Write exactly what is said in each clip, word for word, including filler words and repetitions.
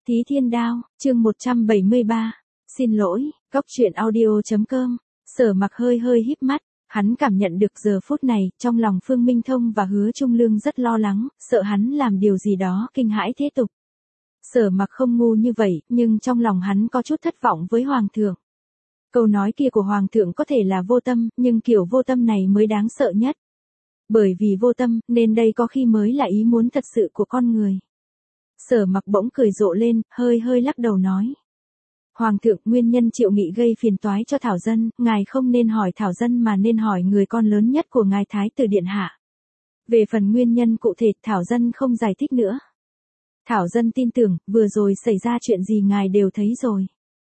Thí Thiên Đao, chương một trăm bảy mươi ba. Xin lỗi, góc truyện audio chấm com. Sở Mặc hơi hơi híp mắt, hắn cảm nhận được giờ phút này, trong lòng Phương Minh Thông và Hứa Trung Lương rất lo lắng, sợ hắn làm điều gì đó kinh hãi thế tục. Sở Mặc không ngu như vậy, nhưng trong lòng hắn có chút thất vọng với Hoàng thượng. Câu nói kia của Hoàng thượng có thể là vô tâm, nhưng kiểu vô tâm này mới đáng sợ nhất. Bởi vì vô tâm, nên đây có khi mới là ý muốn thật sự của con người. Sở Mặc bỗng cười rộ lên, hơi hơi lắc đầu nói. Hoàng thượng, nguyên nhân Triệu Nghị gây phiền toái cho Thảo Dân, ngài không nên hỏi Thảo Dân mà nên hỏi người con lớn nhất của ngài Thái tử Điện Hạ. Về phần nguyên nhân cụ thể, Thảo Dân không giải thích nữa. Thảo Dân tin tưởng, vừa rồi xảy ra chuyện gì ngài đều thấy rồi.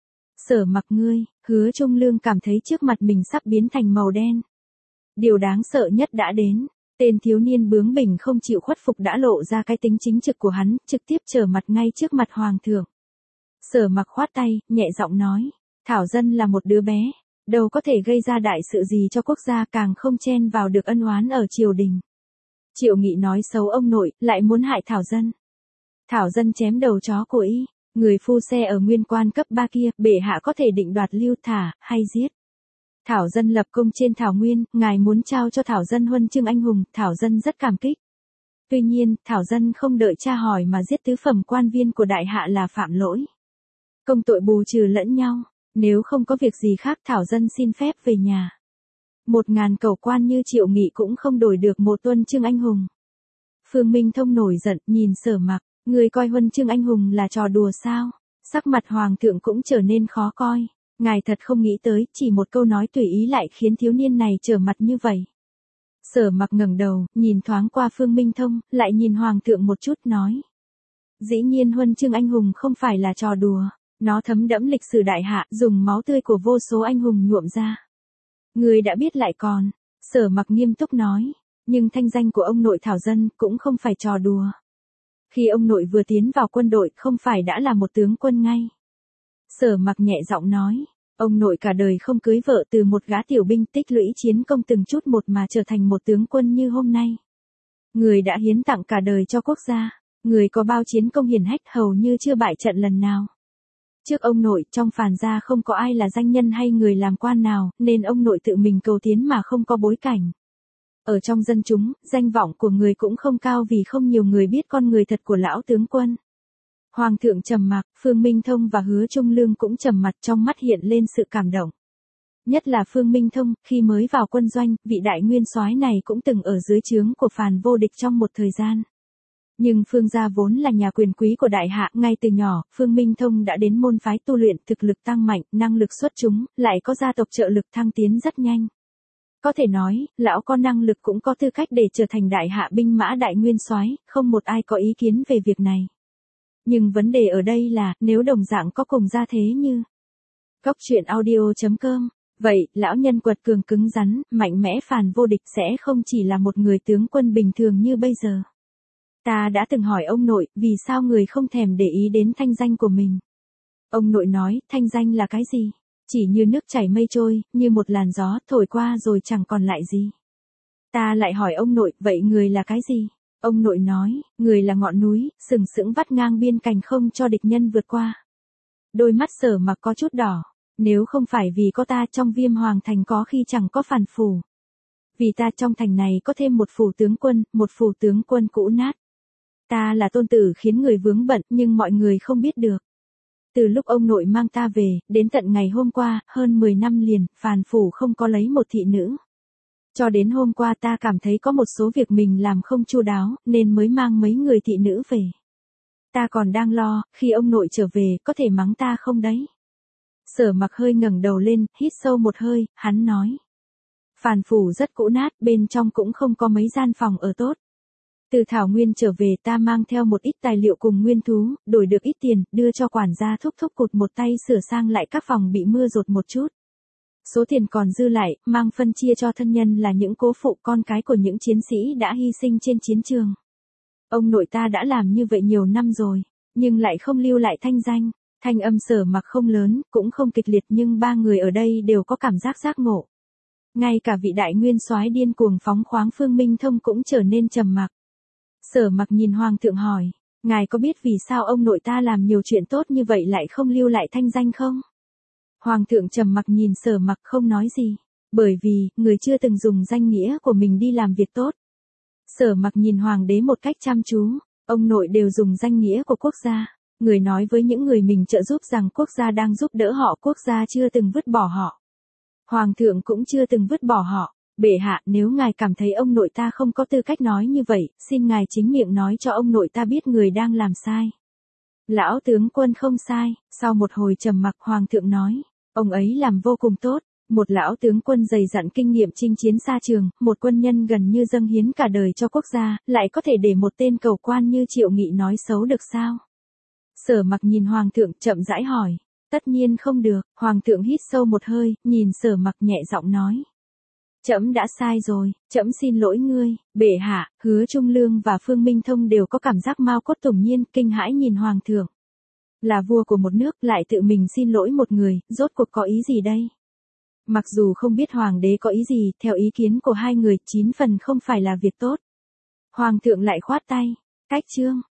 Sở Mặc ngươi, Hứa Trung Lương cảm thấy trước mặt mình sắp biến thành màu đen. Điều đáng sợ nhất đã đến. Tên thiếu niên bướng bỉnh không chịu khuất phục đã lộ ra cái tính chính trực của hắn, trực tiếp trở mặt ngay trước mặt Hoàng thượng. Sở Mặc khoát tay, nhẹ giọng nói, Thảo Dân là một đứa bé, đâu có thể gây ra đại sự gì cho quốc gia, càng không chen vào được ân oán ở triều đình. Triệu Nghị nói xấu ông nội, lại muốn hại Thảo Dân. Thảo Dân chém đầu chó của y, người phu xe ở nguyên quan cấp ba kia, bệ hạ có thể định đoạt lưu thả, hay giết. Thảo Dân lập công trên Thảo Nguyên, ngài muốn trao cho Thảo Dân huân chương anh hùng, Thảo Dân rất cảm kích. Tuy nhiên, Thảo Dân không đợi tra hỏi mà giết tứ phẩm quan viên của đại hạ là phạm lỗi. Công tội bù trừ lẫn nhau, nếu không có việc gì khác Thảo Dân xin phép về nhà. Một ngàn cầu quan như Triệu Nghị cũng không đổi được một huân chương anh hùng. Phương Minh Thông nổi giận, nhìn Sở Mặc, người coi huân chương anh hùng là trò đùa sao? Sắc mặt Hoàng thượng cũng trở nên khó coi. Ngài thật không nghĩ tới, chỉ một câu nói tùy ý lại khiến thiếu niên này trở mặt như vậy. Sở Mặc ngẩng đầu, nhìn thoáng qua Phương Minh Thông, lại nhìn Hoàng thượng một chút nói. Dĩ nhiên huân chương anh hùng không phải là trò đùa, nó thấm đẫm lịch sử đại hạ, dùng máu tươi của vô số anh hùng nhuộm ra. Người đã biết lại còn, Sở Mặc nghiêm túc nói, nhưng thanh danh của ông nội Thảo Dân cũng không phải trò đùa. Khi ông nội vừa tiến vào quân đội không phải đã là một tướng quân ngay. Sở Mặc nhẹ giọng nói, ông nội cả đời không cưới vợ, từ một gã tiểu binh tích lũy chiến công từng chút một mà trở thành một tướng quân như hôm nay. Người đã hiến tặng cả đời cho quốc gia, người có bao chiến công hiển hách hầu như chưa bại trận lần nào. Trước ông nội, trong Phàn gia không có ai là danh nhân hay người làm quan nào, nên ông nội tự mình cầu tiến mà không có bối cảnh. Ở trong dân chúng, danh vọng của người cũng không cao vì không nhiều người biết con người thật của lão tướng quân. Hoàng thượng trầm mặc, Phương Minh Thông và Hứa Trung Lương cũng trầm mặt, trong mắt hiện lên sự cảm động. Nhất là Phương Minh Thông, khi mới vào quân doanh, vị đại nguyên soái này cũng từng ở dưới trướng của Phàn Vô Địch trong một thời gian. Nhưng Phương gia vốn là nhà quyền quý của đại hạ, ngay từ nhỏ, Phương Minh Thông đã đến môn phái tu luyện, thực lực tăng mạnh, năng lực xuất chúng, lại có gia tộc trợ lực thăng tiến rất nhanh. Có thể nói, lão có năng lực cũng có tư cách để trở thành đại hạ binh mã đại nguyên soái, không một ai có ý kiến về việc này. Nhưng vấn đề ở đây là, nếu đồng dạng có cùng gia thế như góc truyện audio chấm com, vậy, lão nhân quật cường cứng rắn, mạnh mẽ Phàn Vô Địch sẽ không chỉ là một người tướng quân bình thường như bây giờ. Ta đã từng hỏi ông nội, vì sao người không thèm để ý đến thanh danh của mình. Ông nội nói, thanh danh là cái gì? Chỉ như nước chảy mây trôi, như một làn gió, thổi qua rồi chẳng còn lại gì. Ta lại hỏi ông nội, vậy người là cái gì? Ông nội nói, người là ngọn núi, sừng sững vắt ngang biên cảnh không cho địch nhân vượt qua. Đôi mắt Sở Mặc có chút đỏ, nếu không phải vì có ta trong Viêm Hoàng Thành có khi chẳng có Phàn phủ. Vì ta trong thành này có thêm một phủ tướng quân, một phủ tướng quân cũ nát. Ta là tôn tử khiến người vướng bận nhưng mọi người không biết được. Từ lúc ông nội mang ta về, đến tận ngày hôm qua, hơn mười năm liền, Phàn phủ không có lấy một thị nữ. Cho đến hôm qua ta cảm thấy có một số việc mình làm không chu đáo, nên mới mang mấy người thị nữ về. Ta còn đang lo, khi ông nội trở về, có thể mắng ta không đấy? Sở Mặc hơi ngẩng đầu lên, hít sâu một hơi, hắn nói. Phàn phủ rất cũ nát, bên trong cũng không có mấy gian phòng ở tốt. Từ Thảo Nguyên trở về ta mang theo một ít tài liệu cùng nguyên thú, đổi được ít tiền, đưa cho quản gia thúc thúc cụt một tay sửa sang lại các phòng bị mưa dột một chút. Số tiền còn dư lại, mang phân chia cho thân nhân là những cố phụ con cái của những chiến sĩ đã hy sinh trên chiến trường. Ông nội ta đã làm như vậy nhiều năm rồi, nhưng lại không lưu lại thanh danh. Thanh âm Sở Mặc không lớn, cũng không kịch liệt nhưng ba người ở đây đều có cảm giác giác ngộ. Ngay cả vị đại nguyên soái điên cuồng phóng khoáng Phương Minh Thông cũng trở nên trầm mặc. Sở Mặc nhìn Hoàng thượng hỏi, Ngài có biết vì sao ông nội ta làm nhiều chuyện tốt như vậy lại không lưu lại thanh danh không? Hoàng thượng trầm mặc nhìn Sở Mặc không nói gì. Bởi vì, người chưa từng dùng danh nghĩa của mình đi làm việc tốt. Sở Mặc nhìn hoàng đế một cách chăm chú. Ông nội đều dùng danh nghĩa của quốc gia. Người nói với những người mình trợ giúp rằng quốc gia đang giúp đỡ họ, quốc gia chưa từng vứt bỏ họ. Hoàng thượng cũng chưa từng vứt bỏ họ. Bệ hạ, nếu ngài cảm thấy ông nội ta không có tư cách nói như vậy, xin ngài chính miệng nói cho ông nội ta biết người đang làm sai. Lão tướng quân không sai. Sau một hồi trầm mặc, hoàng thượng nói, ông ấy làm vô cùng tốt. Một lão tướng quân dày dặn kinh nghiệm chinh chiến xa trường, một quân nhân gần như dâng hiến cả đời cho quốc gia, lại có thể để một tên cầu quan như Triệu Nghị nói xấu được sao? Sở Mặc nhìn hoàng thượng chậm rãi hỏi. Tất nhiên không được. Hoàng thượng hít sâu một hơi, nhìn Sở Mặc nhẹ giọng nói. Trẫm đã sai rồi, trẫm xin lỗi ngươi. Bệ hạ. Hứa Trung Lương và Phương Minh Thông đều có cảm giác mao cốt tủng nhiên, kinh hãi nhìn hoàng thượng. Là vua của một nước, lại tự mình xin lỗi một người, rốt cuộc có ý gì đây? Mặc dù không biết hoàng đế có ý gì, theo ý kiến của hai người, chín phần không phải là việc tốt. Hoàng thượng lại khoát tay. Cách chương.